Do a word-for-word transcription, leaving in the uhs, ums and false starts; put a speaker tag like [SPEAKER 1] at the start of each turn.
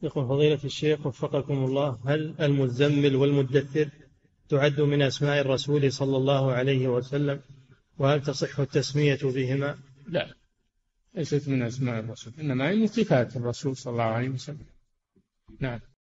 [SPEAKER 1] يقول فضيلة الشيخ وفقكم الله، هل المزمل والمدثر تعد من أسماء الرسول صلى الله عليه وسلم، وهل تصح التسمية بهما؟
[SPEAKER 2] لا، ليست من أسماء الرسول، إنما هي من صفات الرسول صلى الله عليه وسلم. نعم.